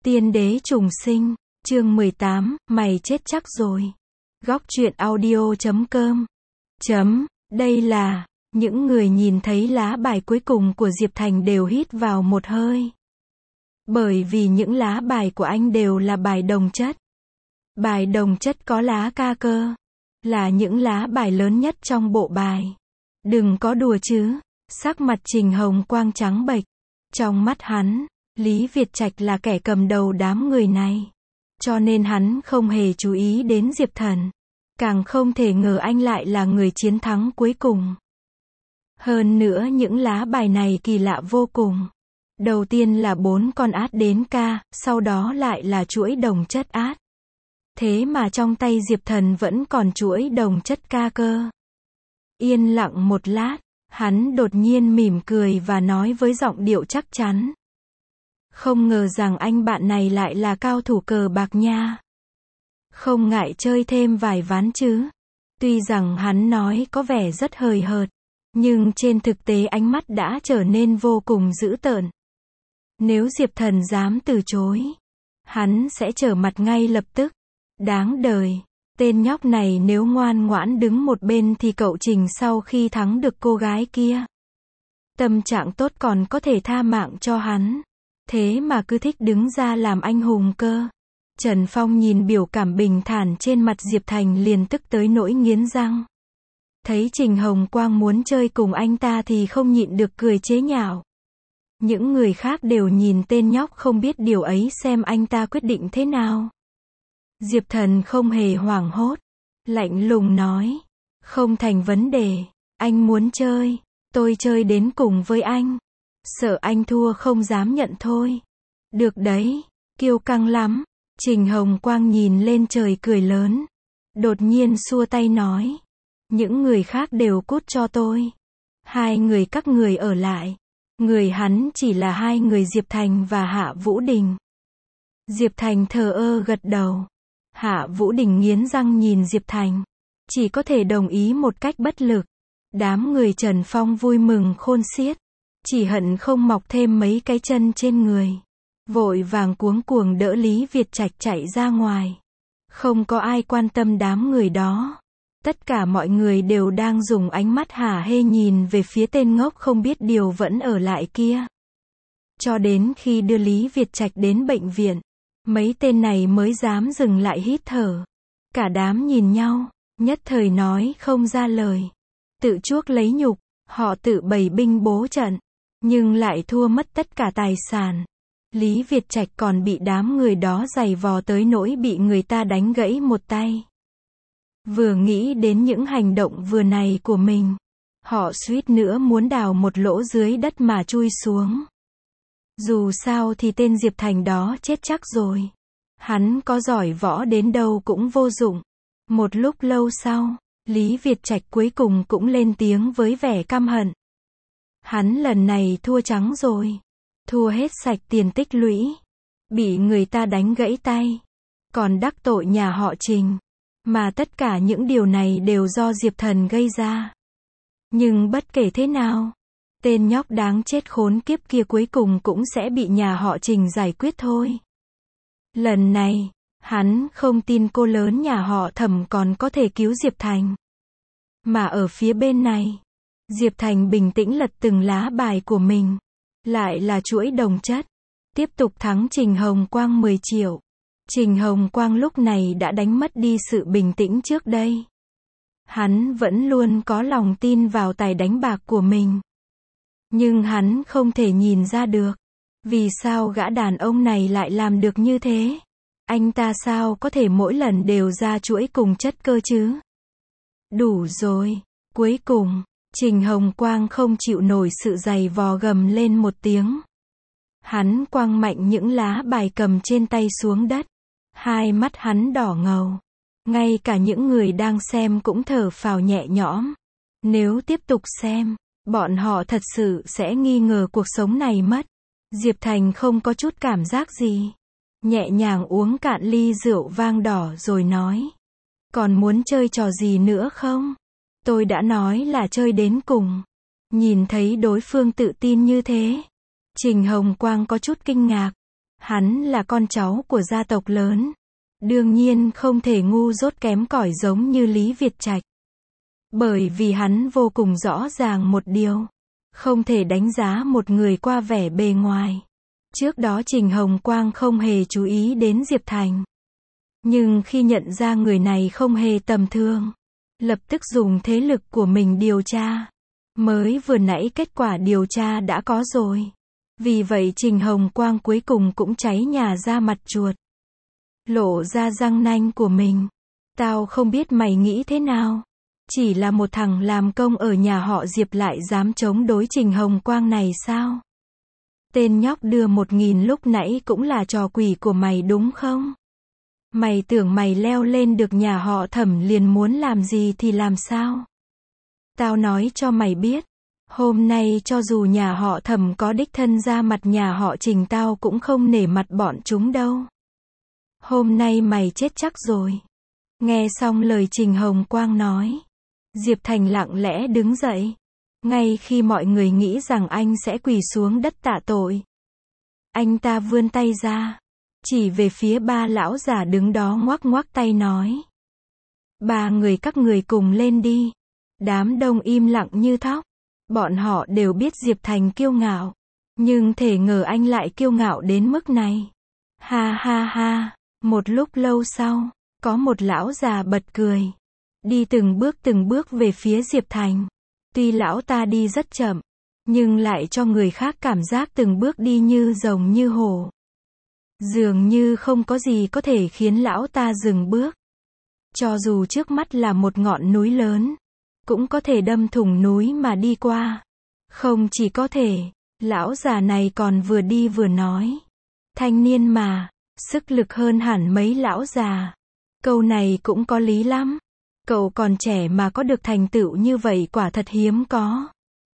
Tiên đế trùng sinh, chương 18, mày chết chắc rồi. Góc truyện audio.com. Đây là, những người nhìn thấy lá bài cuối cùng của Diệp Thành đều hít vào một hơi. Bởi vì những lá bài của anh đều là bài đồng chất. Bài đồng chất có lá ca cơ. Là những lá bài lớn nhất trong bộ bài. Đừng có đùa chứ. Sắc mặt Trình Hồng Quang trắng bệch. Trong mắt hắn, Lý Việt Trạch là kẻ cầm đầu đám người này. Cho nên hắn không hề chú ý đến Diệp Thần. Càng không thể ngờ anh lại là người chiến thắng cuối cùng. Hơn nữa những lá bài này kỳ lạ vô cùng. Đầu tiên là 4 con át đến ca, sau đó lại là chuỗi đồng chất át. Thế mà trong tay Diệp Thần vẫn còn chuỗi đồng chất ca cơ. Yên lặng một lát, hắn đột nhiên mỉm cười và nói với giọng điệu chắc chắn. Không ngờ rằng anh bạn này lại là cao thủ cờ bạc nha. Không ngại chơi thêm vài ván chứ. Tuy rằng hắn nói có vẻ rất hời hợt, nhưng trên thực tế ánh mắt đã trở nên vô cùng dữ tợn. Nếu Diệp Thần dám từ chối, hắn sẽ trở mặt ngay lập tức. Đáng đời. Tên nhóc này nếu ngoan ngoãn đứng một bên thì cậu Trình sau khi thắng được cô gái kia, tâm trạng tốt còn có thể tha mạng cho hắn. Thế mà cứ thích đứng ra làm anh hùng cơ. Trần Phong nhìn biểu cảm bình thản trên mặt Diệp Thành liền tức tới nỗi nghiến răng. Thấy Trình Hồng Quang muốn chơi cùng anh ta thì không nhịn được cười chế nhạo. Những người khác đều nhìn tên nhóc không biết điều ấy xem anh ta quyết định thế nào. Diệp Thần không hề hoảng hốt, lạnh lùng nói, không thành vấn đề, anh muốn chơi, tôi chơi đến cùng với anh. Sợ anh thua không dám nhận thôi. Được đấy, kiêu căng lắm. Trình Hồng Quang nhìn lên trời cười lớn. Đột nhiên xua tay nói, những người khác đều cút cho tôi. 2 người các người ở lại. Người hắn chỉ là 2 người Diệp Thành và Hạ Vũ Đình. Diệp Thành thờ ơ gật đầu. Hạ Vũ Đình nghiến răng nhìn Diệp Thành. Chỉ có thể đồng ý một cách bất lực. Đám người Trần Phong vui mừng khôn xiết. Chỉ hận không mọc thêm mấy cái chân trên người. Vội vàng cuống cuồng đỡ Lý Việt Trạch chạy ra ngoài. Không có ai quan tâm đám người đó. Tất cả mọi người đều đang dùng ánh mắt hả hê nhìn về phía tên ngốc không biết điều vẫn ở lại kia. Cho đến khi đưa Lý Việt Trạch đến bệnh viện, mấy tên này mới dám dừng lại hít thở. Cả đám nhìn nhau, nhất thời nói không ra lời. Tự chuốc lấy nhục, họ tự bày binh bố trận, nhưng lại thua mất tất cả tài sản. Lý Việt Trạch còn bị đám người đó giày vò tới nỗi bị người ta đánh gãy một tay. Vừa nghĩ đến những hành động vừa này của mình, họ suýt nữa muốn đào một lỗ dưới đất mà chui xuống. Dù sao thì tên Diệp Thành đó chết chắc rồi. Hắn có giỏi võ đến đâu cũng vô dụng. Một lúc lâu sau, Lý Việt Trạch cuối cùng cũng lên tiếng với vẻ căm hận. Hắn lần này thua trắng rồi. Thua hết sạch tiền tích lũy. Bị người ta đánh gãy tay. Còn đắc tội nhà họ Trình. Mà tất cả những điều này đều do Diệp Thần gây ra. Nhưng bất kể thế nào, tên nhóc đáng chết khốn kiếp kia cuối cùng cũng sẽ bị nhà họ Trình giải quyết thôi. Lần này, hắn không tin cô lớn nhà họ Thẩm còn có thể cứu Diệp Thành. Mà ở phía bên này, Diệp Thành bình tĩnh lật từng lá bài của mình. Lại là chuỗi đồng chất. Tiếp tục thắng Trình Hồng Quang 10 triệu. Trình Hồng Quang lúc này đã đánh mất đi sự bình tĩnh trước đây. Hắn vẫn luôn có lòng tin vào tài đánh bạc của mình. Nhưng hắn không thể nhìn ra được. Vì sao gã đàn ông này lại làm được như thế? Anh ta sao có thể mỗi lần đều ra chuỗi cùng chất cơ chứ? Đủ rồi. Cuối cùng, Trình Hồng Quang không chịu nổi sự giày vò gầm lên một tiếng. Hắn quăng mạnh những lá bài cầm trên tay xuống đất. 2 mắt hắn đỏ ngầu. Ngay cả những người đang xem cũng thở phào nhẹ nhõm. Nếu tiếp tục xem, bọn họ thật sự sẽ nghi ngờ cuộc sống này mất. Diệp Thành không có chút cảm giác gì. Nhẹ nhàng uống cạn ly rượu vang đỏ rồi nói. Còn muốn chơi trò gì nữa không? Tôi đã nói là chơi đến cùng. Nhìn thấy đối phương tự tin như thế, Trình Hồng Quang có chút kinh ngạc. Hắn là con cháu của gia tộc lớn. Đương nhiên không thể ngu dốt kém cỏi giống như Lý Việt Trạch. Bởi vì hắn vô cùng rõ ràng một điều. Không thể đánh giá một người qua vẻ bề ngoài. Trước đó Trình Hồng Quang không hề chú ý đến Diệp Thành. Nhưng khi nhận ra người này không hề tầm thường, lập tức dùng thế lực của mình điều tra. Mới vừa nãy kết quả điều tra đã có rồi. Vì vậy Trình Hồng Quang cuối cùng cũng cháy nhà ra mặt chuột. Lộ ra răng nanh của mình. Tao không biết mày nghĩ thế nào. Chỉ là một thằng làm công ở nhà họ Diệp lại dám chống đối Trình Hồng Quang này sao? Tên nhóc đưa 1.000 lúc nãy cũng là trò quỷ của mày đúng không? Mày tưởng mày leo lên được nhà họ Thẩm liền muốn làm gì thì làm sao? Tao nói cho mày biết. Hôm nay cho dù nhà họ Thẩm có đích thân ra mặt nhà họ Trình tao cũng không nể mặt bọn chúng đâu. Hôm nay mày chết chắc rồi. Nghe xong lời Trình Hồng Quang nói, Diệp Thành lặng lẽ đứng dậy. Ngay khi mọi người nghĩ rằng anh sẽ quỳ xuống đất tạ tội, anh ta vươn tay ra, chỉ về phía ba lão già đứng đó ngoắc ngoắc tay nói. Ba người các người cùng lên đi. Đám đông im lặng như thóc. Bọn họ đều biết Diệp Thành kiêu ngạo. Nhưng thể ngờ anh lại kiêu ngạo đến mức này. Ha ha ha. Một lúc lâu sau, có một lão già bật cười. Đi từng bước về phía Diệp Thành. Tuy lão ta đi rất chậm, nhưng lại cho người khác cảm giác từng bước đi như rồng như hổ. Dường như không có gì có thể khiến lão ta dừng bước. Cho dù trước mắt là một ngọn núi lớn, cũng có thể đâm thủng núi mà đi qua. Không chỉ có thể, lão già này còn vừa đi vừa nói. Thanh niên mà, sức lực hơn hẳn mấy lão già. Câu này cũng có lý lắm. Cậu còn trẻ mà có được thành tựu như vậy quả thật hiếm có.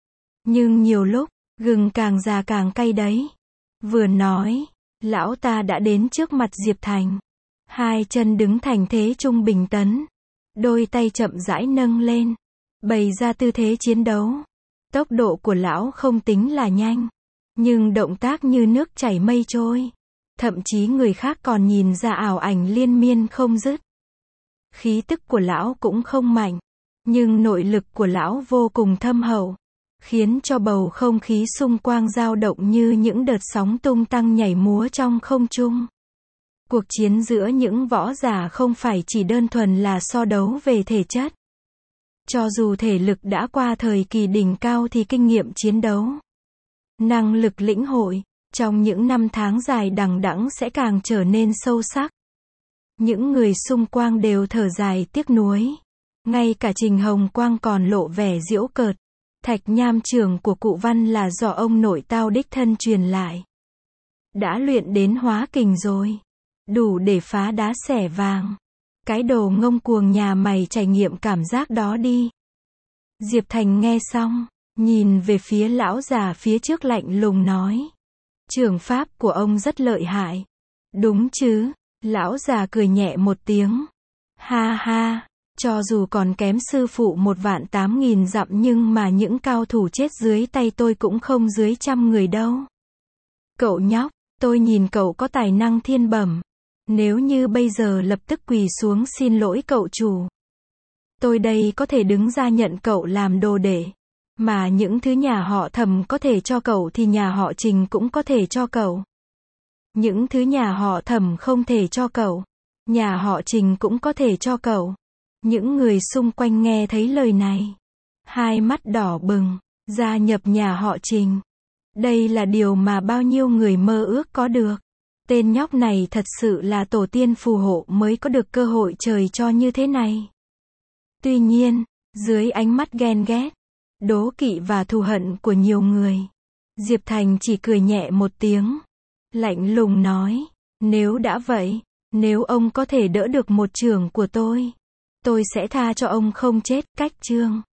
Nhưng nhiều lúc, gừng càng già càng cay đấy. Vừa nói, lão ta đã đến trước mặt Diệp Thành. Hai chân đứng thành thế trung bình tấn. Đôi tay chậm rãi nâng lên. Bày ra tư thế chiến đấu. Tốc độ của lão không tính là nhanh. Nhưng động tác như nước chảy mây trôi. Thậm chí người khác còn nhìn ra ảo ảnh liên miên không dứt. Khí tức của lão cũng không mạnh. Nhưng nội lực của lão vô cùng thâm hậu. Khiến cho bầu không khí xung quanh dao động như những đợt sóng tung tăng nhảy múa trong không trung. Cuộc chiến giữa những võ giả không phải chỉ đơn thuần là so đấu về thể chất. Cho dù thể lực đã qua thời kỳ đỉnh cao thì kinh nghiệm chiến đấu, năng lực lĩnh hội, trong những năm tháng dài đằng đẵng sẽ càng trở nên sâu sắc. Những người xung quanh đều thở dài tiếc nuối. Ngay cả Trình Hồng Quang còn lộ vẻ giễu cợt. Thạch nham trưởng của cụ Văn là do ông nội tao đích thân truyền lại. Đã luyện đến hóa kình rồi. Đủ để phá đá xẻ vàng. Cái đồ ngông cuồng nhà mày trải nghiệm cảm giác đó đi. Diệp Thành nghe xong, nhìn về phía lão già phía trước lạnh lùng nói. Trường pháp của ông rất lợi hại. Đúng chứ? Lão già cười nhẹ một tiếng. Ha ha, cho dù còn kém sư phụ 1.800.000 dặm nhưng mà những cao thủ chết dưới tay tôi cũng không dưới 100 người đâu. Cậu nhóc, tôi nhìn cậu có tài năng thiên bẩm. Nếu như bây giờ lập tức quỳ xuống xin lỗi cậu chủ, tôi đây có thể đứng ra nhận cậu làm đồ đệ. Mà những thứ nhà họ Thẩm có thể cho cậu thì nhà họ Trình cũng có thể cho cậu. Những thứ nhà họ Thẩm không thể cho cậu, nhà họ Trình cũng có thể cho cậu. Những người xung quanh nghe thấy lời này, hai mắt đỏ bừng, gia nhập nhà họ Trình. Đây là điều mà bao nhiêu người mơ ước có được. Tên nhóc này thật sự là tổ tiên phù hộ mới có được cơ hội trời cho như thế này. Tuy nhiên, dưới ánh mắt ghen ghét, đố kỵ và thù hận của nhiều người, Diệp Thành chỉ cười nhẹ một tiếng, lạnh lùng nói, nếu đã vậy, nếu ông có thể đỡ được một chưởng của tôi sẽ tha cho ông không chết. Cách chương